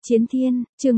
Chiến Thiên, chương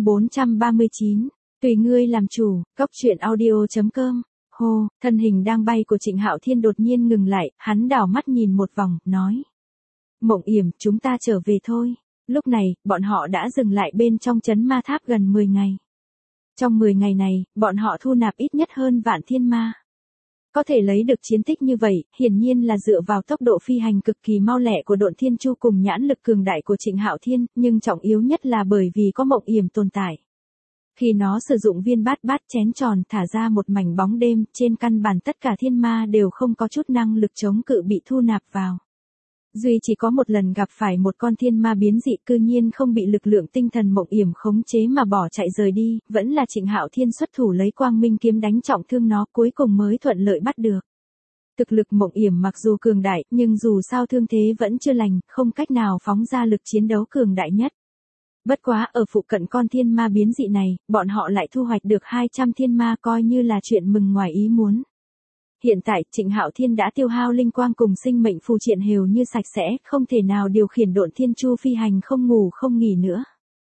439. Tùy ngươi làm chủ, cốc truyện audio.com. Hô, thân hình đang bay của Trịnh Hạo Thiên đột nhiên ngừng lại, hắn đảo mắt nhìn một vòng, nói. Mộng Yểm, chúng ta trở về thôi. Lúc này, bọn họ đã dừng lại bên trong trấn ma tháp gần 10 ngày. Trong 10 ngày này, bọn họ thu nạp ít nhất hơn vạn thiên ma. Có thể lấy được chiến tích như vậy, hiển nhiên là dựa vào tốc độ phi hành cực kỳ mau lẹ của Độn Thiên Chu cùng nhãn lực cường đại của Trịnh Hạo Thiên, nhưng trọng yếu nhất là bởi vì có Mộng Yểm tồn tại. Khi nó sử dụng viên bát bát chén tròn thả ra một mảnh bóng đêm, trên căn bản tất cả thiên ma đều không có chút năng lực chống cự bị thu nạp vào. Duy chỉ có một lần gặp phải một con thiên ma biến dị cư nhiên không bị lực lượng tinh thần Mộng Yểm khống chế mà bỏ chạy rời đi, vẫn là Trịnh Hạo Thiên xuất thủ lấy Quang Minh kiếm đánh trọng thương nó cuối cùng mới thuận lợi bắt được. Thực lực Mộng Yểm mặc dù cường đại, nhưng dù sao thương thế vẫn chưa lành, không cách nào phóng ra lực chiến đấu cường đại nhất. Bất quá ở phụ cận con thiên ma biến dị này, bọn họ lại thu hoạch được 200 thiên ma coi như là chuyện mừng ngoài ý muốn. Hiện tại, Trịnh Hạo Thiên đã tiêu hao linh quang cùng sinh mệnh phù triện đều như sạch sẽ, không thể nào điều khiển Độn Thiên Chu phi hành không ngủ không nghỉ nữa.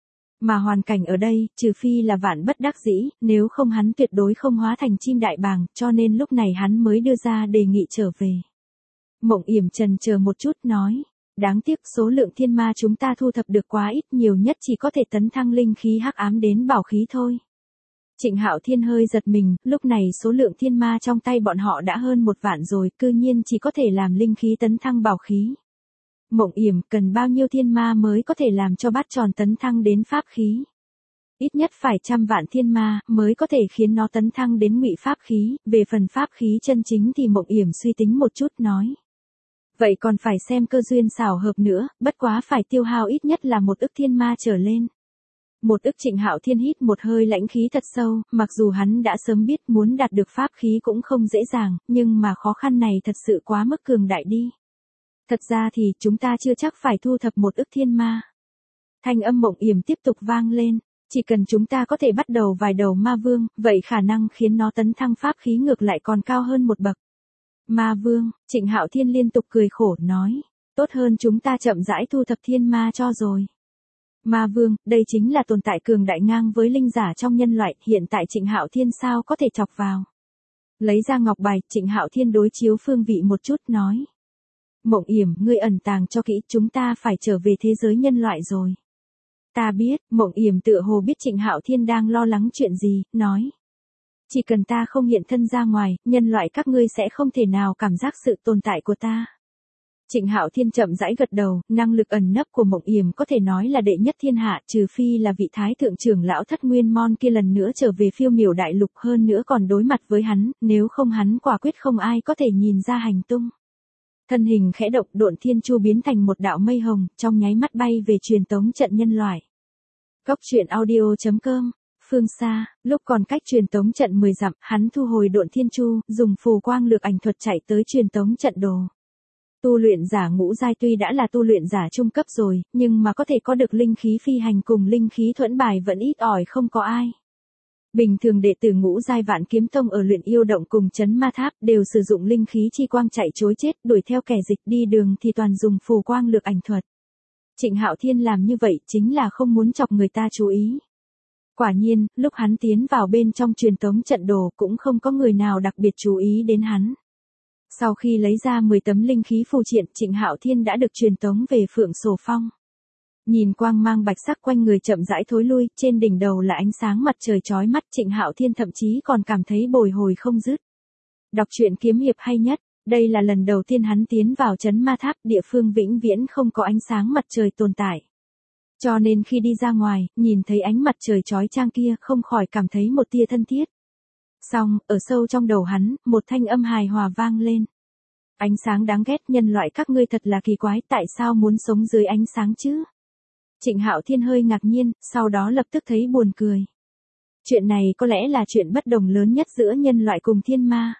Mà hoàn cảnh ở đây, trừ phi là vạn bất đắc dĩ, nếu không hắn tuyệt đối không hóa thành chim đại bàng, cho nên lúc này hắn mới đưa ra đề nghị trở về. Mộng Yểm chần chờ một chút nói. Đáng tiếc số lượng thiên ma chúng ta thu thập được quá ít, nhiều nhất chỉ có thể tấn thăng linh khí hắc ám đến bảo khí thôi. Trịnh Hạo Thiên hơi giật mình, lúc này số lượng thiên ma trong tay bọn họ đã hơn 1 vạn rồi, cư nhiên chỉ có thể làm linh khí tấn thăng bảo khí. Mộng Yểm, cần bao nhiêu thiên ma mới có thể làm cho bát tròn tấn thăng đến pháp khí? Ít nhất phải 100 vạn thiên ma mới có thể khiến nó tấn thăng đến ngụy pháp khí, về phần pháp khí chân chính thì Mộng Yểm suy tính một chút nói. Vậy còn phải xem cơ duyên xảo hợp nữa, bất quá phải tiêu hao ít nhất là 1 ức thiên ma trở lên. 1 ức. Trịnh Hạo Thiên hít một hơi lãnh khí thật sâu, mặc dù hắn đã sớm biết muốn đạt được pháp khí cũng không dễ dàng, nhưng mà khó khăn này thật sự quá mức cường đại đi. Thật ra thì chúng ta chưa chắc phải thu thập 1 ức thiên ma. Thanh âm Mộng Yểm tiếp tục vang lên, chỉ cần chúng ta có thể bắt đầu vài đầu ma vương, vậy khả năng khiến nó tấn thăng pháp khí ngược lại còn cao hơn một bậc. Ma vương, Trịnh Hạo Thiên liên tục cười khổ nói, tốt hơn chúng ta chậm rãi thu thập thiên ma cho rồi. Ma vương, đây chính là tồn tại cường đại ngang với linh giả trong nhân loại, hiện tại Trịnh Hạo Thiên sao có thể chọc vào. Lấy ra ngọc bài, Trịnh Hạo Thiên đối chiếu phương vị một chút nói. Mộng Yểm, ngươi ẩn tàng cho kỹ, chúng ta phải trở về thế giới nhân loại rồi. Ta biết, Mộng Yểm tựa hồ biết Trịnh Hạo Thiên đang lo lắng chuyện gì, nói. Chỉ cần ta không hiện thân ra ngoài, nhân loại các ngươi sẽ không thể nào cảm giác sự tồn tại của ta. Trịnh Hạo Thiên chậm rãi gật đầu, năng lực ẩn nấp của Mộng Yểm có thể nói là đệ nhất thiên hạ, trừ phi là vị thái thượng trưởng lão Thất Nguyên Môn kia lần nữa trở về Phiêu Miểu Đại Lục, hơn nữa còn đối mặt với hắn, nếu không hắn quả quyết không ai có thể nhìn ra hành tung. Thân hình khẽ động, Độn Thiên Chu biến thành một đạo mây hồng, trong nháy mắt bay về truyền tống trận nhân loại. Cốc truyện audio.com. Phương xa, lúc còn cách truyền tống trận 10 dặm, hắn thu hồi Độn Thiên Chu, dùng phù quang lược ảnh thuật chạy tới truyền tống trận đồ. Tu luyện giả ngũ giai tuy đã là tu luyện giả trung cấp rồi, nhưng mà có thể có được linh khí phi hành cùng linh khí thuẫn bài vẫn ít ỏi không có ai. Bình thường đệ tử ngũ giai Vạn Kiếm Tông ở Luyện Yêu Động cùng trấn ma tháp đều sử dụng linh khí chi quang chạy trối chết, đuổi theo kẻ dịch, đi đường thì toàn dùng phù quang lược ảnh thuật. Trịnh Hạo Thiên làm như vậy chính là không muốn chọc người ta chú ý. Quả nhiên, lúc hắn tiến vào bên trong truyền tống trận đồ cũng không có người nào đặc biệt chú ý đến hắn. Sau khi lấy ra 10 tấm linh khí phù triện, Trịnh Hạo Thiên đã được truyền tống về Phượng Sổ Phong. Nhìn quang mang bạch sắc quanh người chậm rãi thối lui, trên đỉnh đầu là ánh sáng mặt trời chói mắt, Trịnh Hạo Thiên thậm chí còn cảm thấy bồi hồi không dứt. Đọc truyện kiếm hiệp hay nhất, đây là lần đầu tiên hắn tiến vào trấn ma tháp, địa phương vĩnh viễn không có ánh sáng mặt trời tồn tại. Cho nên khi đi ra ngoài, nhìn thấy ánh mặt trời chói chang kia không khỏi cảm thấy một tia thân thiết. Xong, ở sâu trong đầu hắn, một thanh âm hài hòa vang lên. Ánh sáng đáng ghét, nhân loại các ngươi thật là kỳ quái, tại sao muốn sống dưới ánh sáng chứ? Trịnh Hạo Thiên hơi ngạc nhiên, sau đó lập tức thấy buồn cười. Chuyện này có lẽ là chuyện bất đồng lớn nhất giữa nhân loại cùng thiên ma.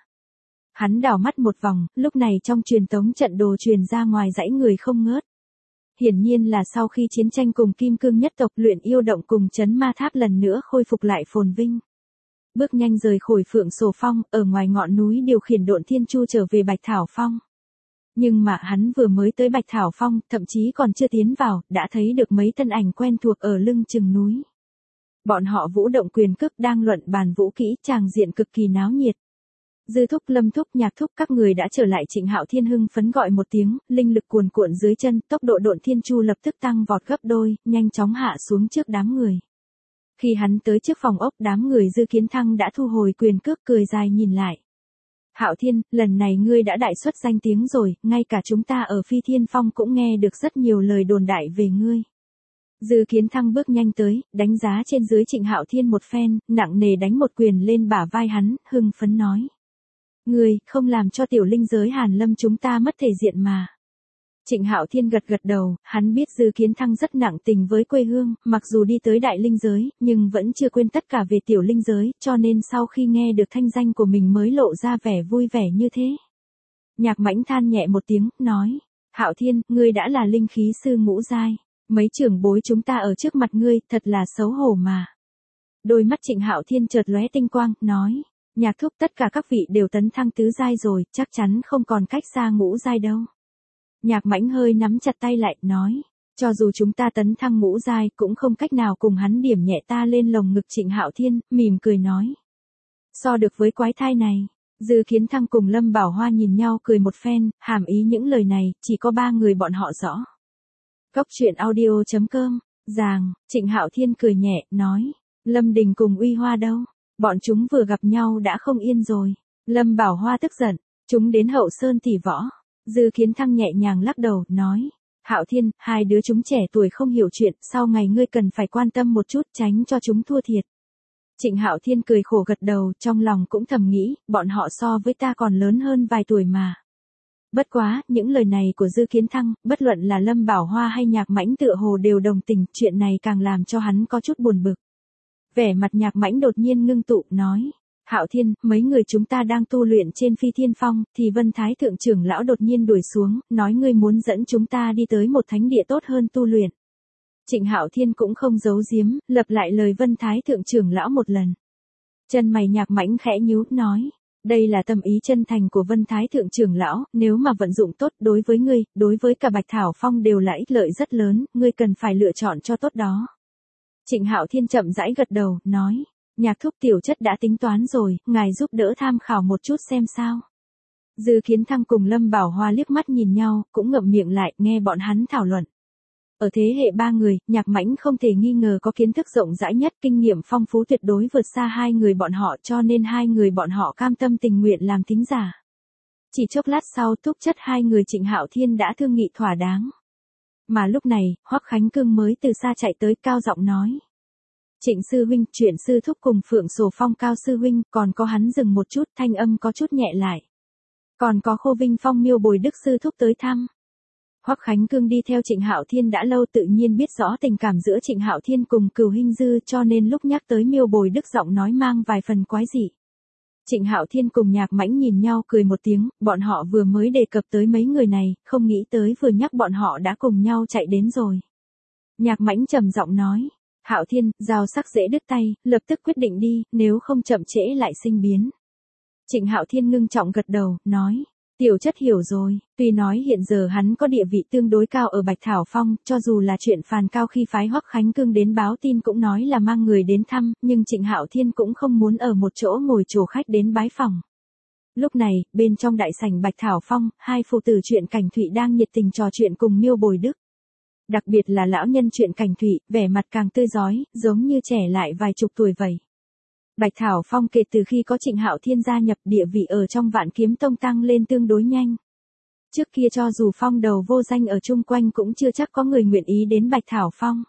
Hắn đảo mắt một vòng, lúc này trong truyền tống trận đồ truyền ra ngoài dãy người không ngớt. Hiển nhiên là sau khi chiến tranh cùng Kim Cương nhất tộc, Luyện Yêu Động cùng trấn ma tháp lần nữa khôi phục lại phồn vinh. Bước nhanh rời khỏi Phượng Sổ Phong, ở ngoài ngọn núi điều khiển Độn Thiên Chu trở về Bạch Thảo Phong. Nhưng mà hắn vừa mới tới Bạch Thảo Phong, thậm chí còn chưa tiến vào, đã thấy được mấy thân ảnh quen thuộc ở lưng chừng núi. Bọn họ vũ động quyền cước đang luận bàn vũ kỹ, tràng diện cực kỳ náo nhiệt. Dư Thúc, Lâm Thúc, Nhạc Thúc các người đã trở lại. Trịnh Hạo Thiên hưng phấn gọi một tiếng, linh lực cuồn cuộn dưới chân, tốc độ Độn Thiên Chu lập tức tăng vọt gấp đôi, nhanh chóng hạ xuống trước đám người. Khi hắn tới trước phòng ốc, đám người Dư Kiến Thăng đã thu hồi quyền cước, cười dài nhìn lại. Hạo Thiên, lần này ngươi đã đại xuất danh tiếng rồi, ngay cả chúng ta ở Phi Thiên Phong cũng nghe được rất nhiều lời đồn đại về ngươi. Dư Kiến Thăng bước nhanh tới, đánh giá trên dưới Trịnh Hạo Thiên một phen, nặng nề đánh một quyền lên bả vai hắn, hưng phấn nói. Ngươi, không làm cho tiểu linh giới Hàn Lâm chúng ta mất thể diện mà. Trịnh Hạo Thiên gật gật đầu, hắn biết Dư Kiến Thăng rất nặng tình với quê hương, mặc dù đi tới đại linh giới, nhưng vẫn chưa quên tất cả về tiểu linh giới, cho nên sau khi nghe được thanh danh của mình mới lộ ra vẻ vui vẻ như thế. Nhạc Mãnh than nhẹ một tiếng, nói, Hạo Thiên, ngươi đã là linh khí sư ngũ giai, mấy trưởng bối chúng ta ở trước mặt ngươi, thật là xấu hổ mà. Đôi mắt Trịnh Hạo Thiên chợt lóe tinh quang, nói, Nhạc Thúc, tất cả các vị đều tấn thăng tứ giai rồi, chắc chắn không còn cách xa ngũ giai đâu. Nhạc Mãnh hơi nắm chặt tay lại, nói, cho dù chúng ta tấn thăng ngũ giai cũng không cách nào cùng hắn. Điểm nhẹ ta lên lồng ngực Trịnh Hạo Thiên, mỉm cười nói. So được với quái thai này. Dư Kiến Thăng cùng Lâm Bảo Hoa nhìn nhau cười một phen, hàm ý những lời này, chỉ có ba người bọn họ rõ. Cốc truyện audio.com, Giàng, Trịnh Hạo Thiên cười nhẹ, nói, Lâm Đình cùng Uy Hoa đâu? Bọn chúng vừa gặp nhau đã không yên rồi. Lâm Bảo Hoa tức giận, chúng đến Hậu Sơn tỷ võ. Dư Kiến Thăng nhẹ nhàng lắc đầu, nói, Hạo Thiên, hai đứa chúng trẻ tuổi không hiểu chuyện, sau ngày ngươi cần phải quan tâm một chút, tránh cho chúng thua thiệt. Trịnh Hạo Thiên cười khổ gật đầu, trong lòng cũng thầm nghĩ, bọn họ so với ta còn lớn hơn vài tuổi mà. Bất quá, những lời này của Dư Kiến Thăng, bất luận là Lâm Bảo Hoa hay Nhạc Mãnh tựa hồ đều đồng tình, chuyện này càng làm cho hắn có chút buồn bực. Vẻ mặt Nhạc Mãnh đột nhiên ngưng tụ, nói, Hạo Thiên, mấy người chúng ta đang tu luyện trên Phi Thiên Phong, thì Vân Thái Thượng trưởng lão đột nhiên đuổi xuống, nói ngươi muốn dẫn chúng ta đi tới một thánh địa tốt hơn tu luyện. Trịnh Hạo Thiên cũng không giấu giếm, lặp lại lời Vân Thái Thượng trưởng lão một lần. Chân mày Nhạc Mãnh khẽ nhíu, nói, đây là tâm ý chân thành của Vân Thái Thượng trưởng lão, nếu mà vận dụng tốt đối với ngươi, đối với cả Bạch Thảo Phong đều là ích lợi rất lớn, ngươi cần phải lựa chọn cho tốt đó. Trịnh Hạo Thiên chậm rãi gật đầu, nói, Nhạc Thúc tiểu chất đã tính toán rồi, ngài giúp đỡ tham khảo một chút xem sao. Dư Kiến Thăng cùng Lâm Bảo Hoa liếc mắt nhìn nhau, cũng ngậm miệng lại, nghe bọn hắn thảo luận. Ở thế hệ ba người, Nhạc Mãnh không thể nghi ngờ có kiến thức rộng rãi nhất, kinh nghiệm phong phú tuyệt đối vượt xa hai người bọn họ, cho nên hai người bọn họ cam tâm tình nguyện làm thính giả. Chỉ chốc lát sau, thúc chất hai người Trịnh Hạo Thiên đã thương nghị thỏa đáng. Mà lúc này, Hoắc Khánh Cương mới từ xa chạy tới, cao giọng nói. Trịnh sư huynh, chuyện sư thúc cùng Phượng Sổ Phong Cao sư huynh, còn có hắn dừng một chút, thanh âm có chút nhẹ lại. Còn có Khô Vinh Phong Miêu Bồi Đức sư thúc tới thăm. Hoắc Khánh Cương đi theo Trịnh Hạo Thiên đã lâu, tự nhiên biết rõ tình cảm giữa Trịnh Hạo Thiên cùng Cửu Hinh Dư, cho nên lúc nhắc tới Miêu Bồi Đức giọng nói mang vài phần quái dị. Trịnh Hạo Thiên cùng Nhạc Mãnh nhìn nhau cười một tiếng, bọn họ vừa mới đề cập tới mấy người này, không nghĩ tới vừa nhắc bọn họ đã cùng nhau chạy đến rồi. Nhạc Mãnh trầm giọng nói, Hạo Thiên, dao sắc dễ đứt tay, lập tức quyết định đi, nếu không chậm trễ lại sinh biến. Trịnh Hạo Thiên ngưng trọng gật đầu, nói, tiểu chất hiểu rồi, tuy nói hiện giờ hắn có địa vị tương đối cao ở Bạch Thảo Phong, cho dù là chuyện Phàn Cao khi phái Hoắc Khánh Cương đến báo tin cũng nói là mang người đến thăm, nhưng Trịnh Hạo Thiên cũng không muốn ở một chỗ ngồi chổ khách đến bái phòng. Lúc này, bên trong đại sảnh Bạch Thảo Phong, hai phụ tử Truyện Cảnh Thụy đang nhiệt tình trò chuyện cùng Miêu Bồi Đức. Đặc biệt là lão nhân Truyện Cảnh Thụy, vẻ mặt càng tươi rói, giống như trẻ lại vài chục tuổi vậy. Bạch Thảo Phong kể từ khi có Trịnh Hạo Thiên gia nhập, địa vị ở trong Vạn Kiếm Tông tăng lên tương đối nhanh. Trước kia cho dù phong đầu vô danh ở chung quanh cũng chưa chắc có người nguyện ý đến Bạch Thảo Phong.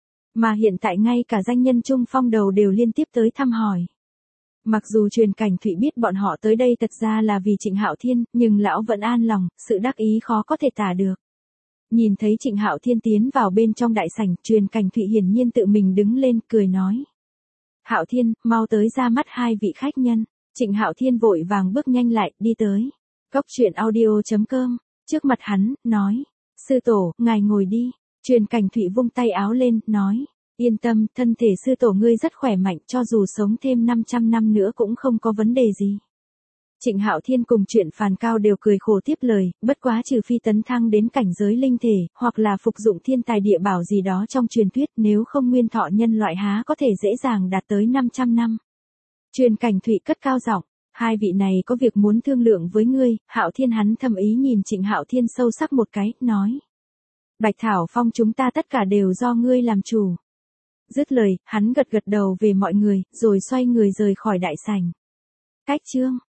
Mà hiện tại ngay cả danh nhân chung phong đầu đều liên tiếp tới thăm hỏi. Mặc dù Truyện Cảnh Thụy biết bọn họ tới đây thật ra là vì Trịnh Hạo Thiên, nhưng lão vẫn an lòng, sự đắc ý khó có thể tả được. Nhìn thấy Trịnh Hạo Thiên tiến vào bên trong đại sảnh, Truyện Cảnh Thụy hiển nhiên tự mình đứng lên, cười nói. Hạo Thiên, mau tới ra mắt hai vị khách nhân. Trịnh Hạo Thiên vội vàng bước nhanh lại, đi tới. Cốc truyện audio.com, trước mặt hắn, nói. Sư tổ, ngài ngồi đi. Truyện Cảnh Thụy vung tay áo lên, nói. Yên tâm, thân thể sư tổ ngươi rất khỏe mạnh, cho dù sống thêm 500 năm nữa cũng không có vấn đề gì. Trịnh Hạo Thiên cùng Chuyện Phàn Cao đều cười khổ tiếp lời, bất quá trừ phi tấn thăng đến cảnh giới linh thể, hoặc là phục dụng thiên tài địa bảo gì đó trong truyền thuyết, nếu không nguyên thọ nhân loại há có thể dễ dàng đạt tới 500 năm. Truyền Cảnh Thụy cất cao giọng, hai vị này có việc muốn thương lượng với ngươi. Hạo Thiên hắn thầm ý nhìn Trịnh Hạo Thiên sâu sắc một cái, nói. Bạch Thảo Phong chúng ta tất cả đều do ngươi làm chủ. Dứt lời, hắn gật gật đầu về mọi người, rồi xoay người rời khỏi đại sảnh. Cách chương